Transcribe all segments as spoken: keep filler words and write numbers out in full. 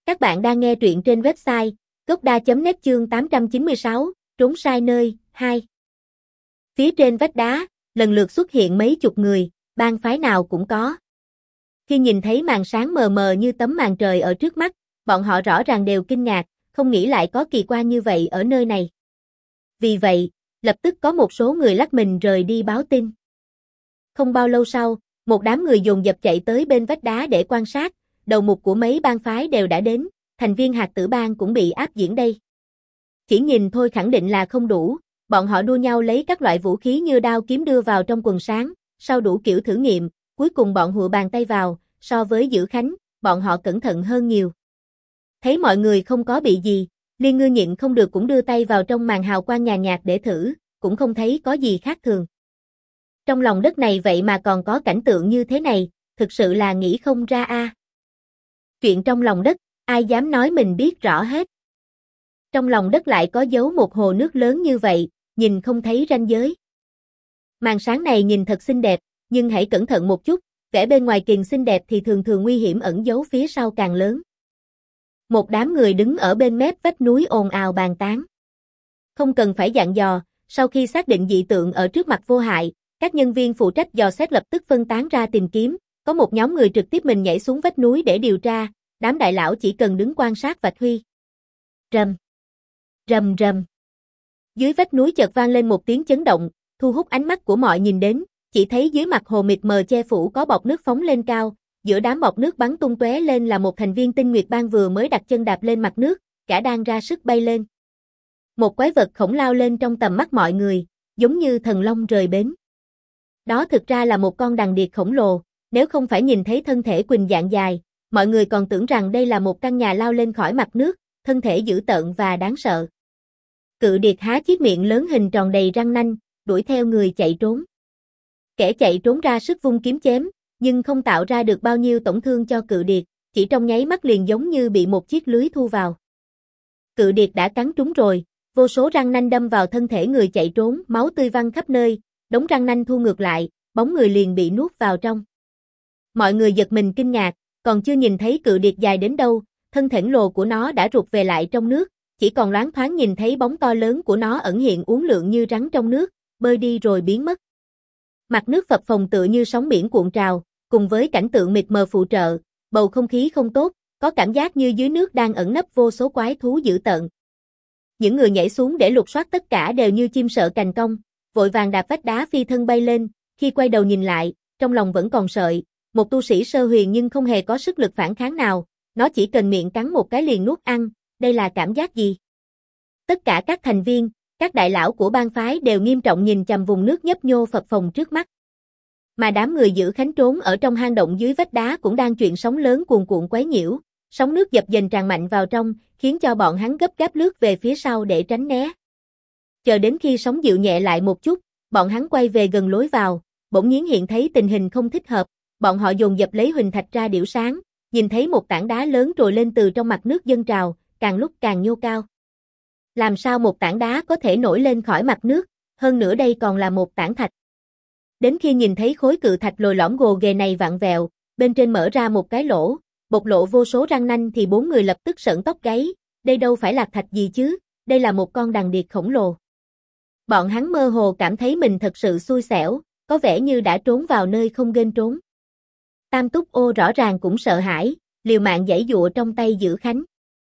Các bạn đang nghe truyện trên website gocda chấm net chương tám trăm chín mươi sáu, trốn sai nơi, hai. Phía trên vách đá, lần lượt xuất hiện mấy chục người, bang phái nào cũng có. Khi nhìn thấy màn sáng mờ mờ như tấm màn trời ở trước mắt, bọn họ rõ ràng đều kinh ngạc, không nghĩ lại có kỳ quan như vậy ở nơi này. Vì vậy, lập tức có một số người lách mình rời đi báo tin. Không bao lâu sau, một đám người dồn dập chạy tới bên vách đá để quan sát, đầu mục của mấy bang phái đều đã đến, thành viên hạt tử bang cũng bị áp diễn đây. Chỉ nhìn thôi khẳng định là không đủ, bọn họ đua nhau lấy các loại vũ khí như đao kiếm đưa vào trong quần sáng, sau đủ kiểu thử nghiệm, cuối cùng bọn hùa bàn tay vào, so với Dữ Khánh, bọn họ cẩn thận hơn nhiều. Thấy mọi người không có bị gì, Liên Ngư nhịn không được cũng đưa tay vào trong màn hào quang nhàn nhạt để thử, cũng không thấy có gì khác thường. Trong lòng đất này vậy mà còn có cảnh tượng như thế này, thực sự là nghĩ không ra a. À. Chuyện trong lòng đất, ai dám nói mình biết rõ hết. Trong lòng đất lại có giấu một hồ nước lớn như vậy, nhìn không thấy ranh giới. Màn sáng này nhìn thật xinh đẹp, nhưng hãy cẩn thận một chút, vẻ bên ngoài kiền xinh đẹp thì thường thường nguy hiểm ẩn giấu phía sau càng lớn. Một đám người đứng ở bên mép vách núi ồn ào bàn tán. Không cần phải dặn dò, sau khi xác định dị tượng ở trước mặt vô hại, các nhân viên phụ trách dò xét lập tức phân tán ra tìm kiếm, có một nhóm người trực tiếp mình nhảy xuống vách núi để điều tra, đám đại lão chỉ cần đứng quan sát vạch huy. Rầm, rầm rầm. Dưới vách núi chợt vang lên một tiếng chấn động, thu hút ánh mắt của mọi nhìn đến, chỉ thấy dưới mặt hồ mịt mờ che phủ có bọt nước phóng lên cao, giữa đám bọt nước bắn tung tóe lên là một thành viên Tinh Nguyệt Bang vừa mới đặt chân đạp lên mặt nước, cả đang ra sức bay lên. Một quái vật khổng lao lên trong tầm mắt mọi người, giống như thần long rời bến. Đó thực ra là một con đằng điệp khổng lồ, nếu không phải nhìn thấy thân thể quỳnh dạng dài, mọi người còn tưởng rằng đây là một căn nhà lao lên khỏi mặt nước, thân thể dữ tợn và đáng sợ. Cự điệp há chiếc miệng lớn hình tròn đầy răng nanh, đuổi theo người chạy trốn. Kẻ chạy trốn ra sức vung kiếm chém, nhưng không tạo ra được bao nhiêu tổn thương cho cự điệp, chỉ trong nháy mắt liền giống như bị một chiếc lưới thu vào. Cự điệp đã cắn trúng rồi, vô số răng nanh đâm vào thân thể người chạy trốn, máu tươi văng khắp nơi, đống răng nanh thu ngược lại, bóng người liền bị nuốt vào trong. Mọi người giật mình kinh ngạc, còn chưa nhìn thấy cự điệp dài đến đâu, thân thể lồ của nó đã rụt về lại trong nước, chỉ còn loáng thoáng nhìn thấy bóng to lớn của nó ẩn hiện uốn lượn như rắn trong nước, bơi đi rồi biến mất. Mặt nước phập phồng tựa như sóng biển cuộn trào, cùng với cảnh tượng mịt mờ phụ trợ, bầu không khí không tốt, có cảm giác như dưới nước đang ẩn nấp vô số quái thú dữ tợn. Những người nhảy xuống để lục soát tất cả đều như chim sợ cành cong, vội vàng đạp vách đá phi thân bay lên, khi quay đầu nhìn lại, trong lòng vẫn còn sợi, một tu sĩ sơ huyền nhưng không hề có sức lực phản kháng nào, nó chỉ cần miệng cắn một cái liền nuốt ăn, đây là cảm giác gì? Tất cả các thành viên, các đại lão của bang phái đều nghiêm trọng nhìn chằm vùng nước nhấp nhô phập phồng trước mắt. Mà đám người Dữ Khánh trốn ở trong hang động dưới vách đá cũng đang chuyện sóng lớn cuồn cuộn quấy nhiễu, sóng nước dập dềnh tràn mạnh vào trong, khiến cho bọn hắn gấp gáp lướt về phía sau để tránh né. Chờ đến khi sóng dịu nhẹ lại một chút, bọn hắn quay về gần lối vào, bỗng nhiên hiện thấy tình hình không thích hợp, bọn họ dồn dập lấy huỳnh thạch ra điểu sáng, nhìn thấy một tảng đá lớn trồi lên từ trong mặt nước dâng trào, càng lúc càng nhô cao. Làm sao một tảng đá có thể nổi lên khỏi mặt nước, hơn nữa đây còn là một tảng thạch. Đến khi nhìn thấy khối cự thạch lồi lõm gồ ghề này vặn vẹo, bên trên mở ra một cái lỗ, bộc lộ vô số răng nanh thì bốn người lập tức sởn tóc gáy, đây đâu phải lạc thạch gì chứ, đây là một con đằng điệp khổng lồ. Bọn hắn mơ hồ cảm thấy mình thật sự xui xẻo, có vẻ như đã trốn vào nơi không nên trốn. Tam Túc Ô rõ ràng cũng sợ hãi, liều mạng giãy giụa trong tay Dữ Khánh.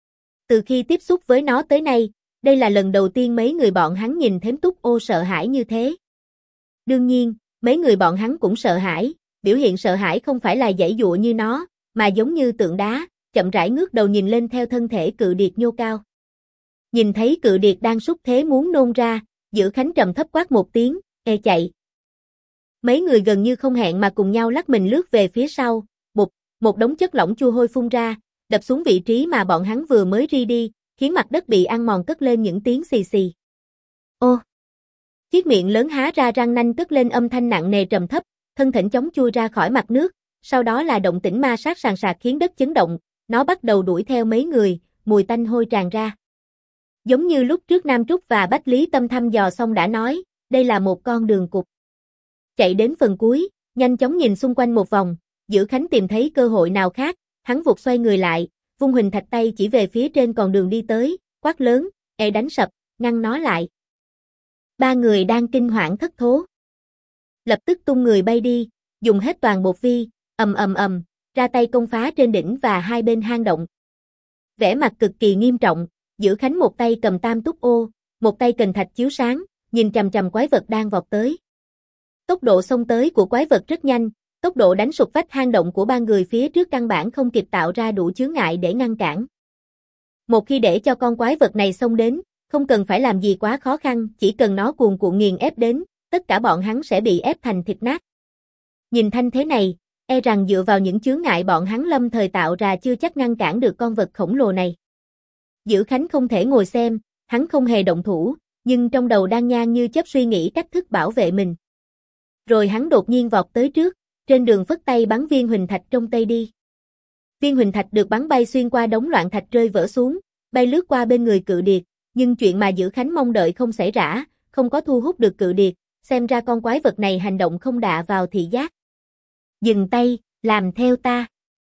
Từ khi tiếp xúc với nó tới nay, đây là lần đầu tiên mấy người bọn hắn nhìn thấy Túc Ô sợ hãi như thế. Đương nhiên, mấy người bọn hắn cũng sợ hãi, biểu hiện sợ hãi không phải là giãy giụa như nó, mà giống như tượng đá, chậm rãi ngước đầu nhìn lên theo thân thể cự điệp nhô cao. Nhìn thấy cự điệp đang xúc thế muốn nôn ra, Dữ Khánh trầm thấp quát một tiếng, e chạy. Mấy người gần như không hẹn mà cùng nhau lắc mình lướt về phía sau, bụp, một đống chất lỏng chua hôi phun ra, đập xuống vị trí mà bọn hắn vừa mới ri đi, khiến mặt đất bị ăn mòn cất lên những tiếng xì xì. Ô! Chiếc miệng lớn há ra răng nanh cất lên âm thanh nặng nề trầm thấp, thân thỉnh chóng chui ra khỏi mặt nước, sau đó là động tĩnh ma sát sàn sạc khiến đất chấn động, nó bắt đầu đuổi theo mấy người, mùi tanh hôi tràn ra. Giống như lúc trước Nam Trúc và Bách Lý Tâm thăm dò xong đã nói, đây là một con đường cụt. Chạy đến phần cuối, nhanh chóng nhìn xung quanh một vòng, Dữ Khánh tìm thấy cơ hội nào khác, hắn vụt xoay người lại, vung huỳnh thạch tay chỉ về phía trên con đường đi tới, quát lớn, "Ê đánh sập, ngăn nó lại." Ba người đang kinh hoảng thất thố. Lập tức tung người bay đi, dùng hết toàn bộ vi, ầm ầm ầm, ra tay công phá trên đỉnh và hai bên hang động. Vẻ mặt cực kỳ nghiêm trọng, Dữ Khánh một tay cầm tam túc ô, một tay kình thạch chiếu sáng, nhìn chằm chằm quái vật đang vọt tới. Tốc độ xông tới của quái vật rất nhanh, tốc độ đánh sụp vách hang động của ba người phía trước căn bản không kịp tạo ra đủ chướng ngại để ngăn cản. Một khi để cho con quái vật này xông đến, không cần phải làm gì quá khó khăn, chỉ cần nó cuồn cuộn nghiền ép đến, tất cả bọn hắn sẽ bị ép thành thịt nát. Nhìn thanh thế này, e rằng dựa vào những chướng ngại bọn hắn lâm thời tạo ra chưa chắc ngăn cản được con vật khổng lồ này. Dữ Khánh không thể ngồi xem, hắn không hề động thủ, nhưng trong đầu đang nhan như chớp suy nghĩ cách thức bảo vệ mình. Rồi hắn đột nhiên vọt tới trước, trên đường phất tay bắn viên huỳnh thạch trong tay đi. Viên huỳnh thạch được bắn bay xuyên qua đống loạn thạch rơi vỡ xuống, bay lướt qua bên người cự điệt, nhưng chuyện mà Dữ Khánh mong đợi không xảy ra, không có thu hút được cự điệt, xem ra con quái vật này hành động không đạ vào thị giác. Dừng tay, làm theo ta.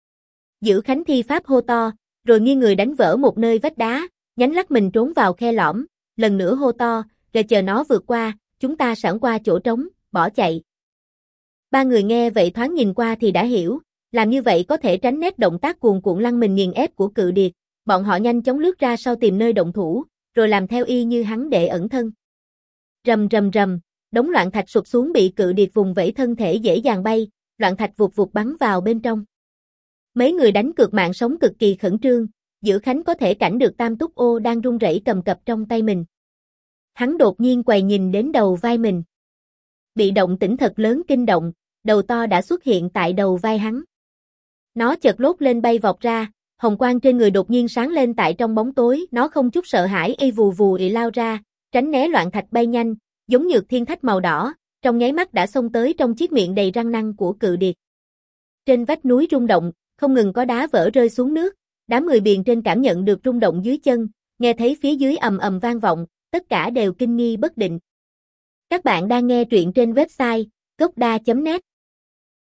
Dữ Khánh thi pháp hô to, rồi nghiêng người đánh vỡ một nơi vách đá, nhánh lắc mình trốn vào khe lõm, lần nữa hô to, rồi chờ nó vượt qua, chúng ta sẵn qua chỗ trống, bỏ chạy. Ba người nghe vậy thoáng nhìn qua thì đã hiểu, làm như vậy có thể tránh nét động tác cuồn cuộn lăn mình nghiền ép của cự điệt, bọn họ nhanh chóng lướt ra sau tìm nơi động thủ, rồi làm theo y như hắn để ẩn thân. Rầm rầm rầm, đống loạn thạch sụp xuống bị cự điệt vùng vẫy thân thể dễ dàng bay, loạn thạch vụt vụt bắn vào bên trong. Mấy người đánh cược mạng sống cực kỳ khẩn trương, Dữ Khánh có thể cảnh được tam túc ô đang run rẩy cầm cập trong tay mình. Hắn đột nhiên quay nhìn đến đầu vai mình. Bị động tĩnh thật lớn kinh động, đầu to đã xuất hiện tại đầu vai hắn. Nó chợt lốt lên bay vọt ra, hồng quang trên người đột nhiên sáng lên tại trong bóng tối, nó không chút sợ hãi y vù vù ị lao ra, tránh né loạn thạch bay nhanh, giống nhược thiên thạch màu đỏ, trong nháy mắt đã xông tới trong chiếc miệng đầy răng nanh của cự điệt. Trên vách núi rung động, không ngừng có đá vỡ rơi xuống nước, đám người biền trên cảm nhận được rung động dưới chân, nghe thấy phía dưới ầm ầm vang vọng, tất cả đều kinh nghi bất định. Các bạn đang nghe truyện trên website gốc đa chấm net.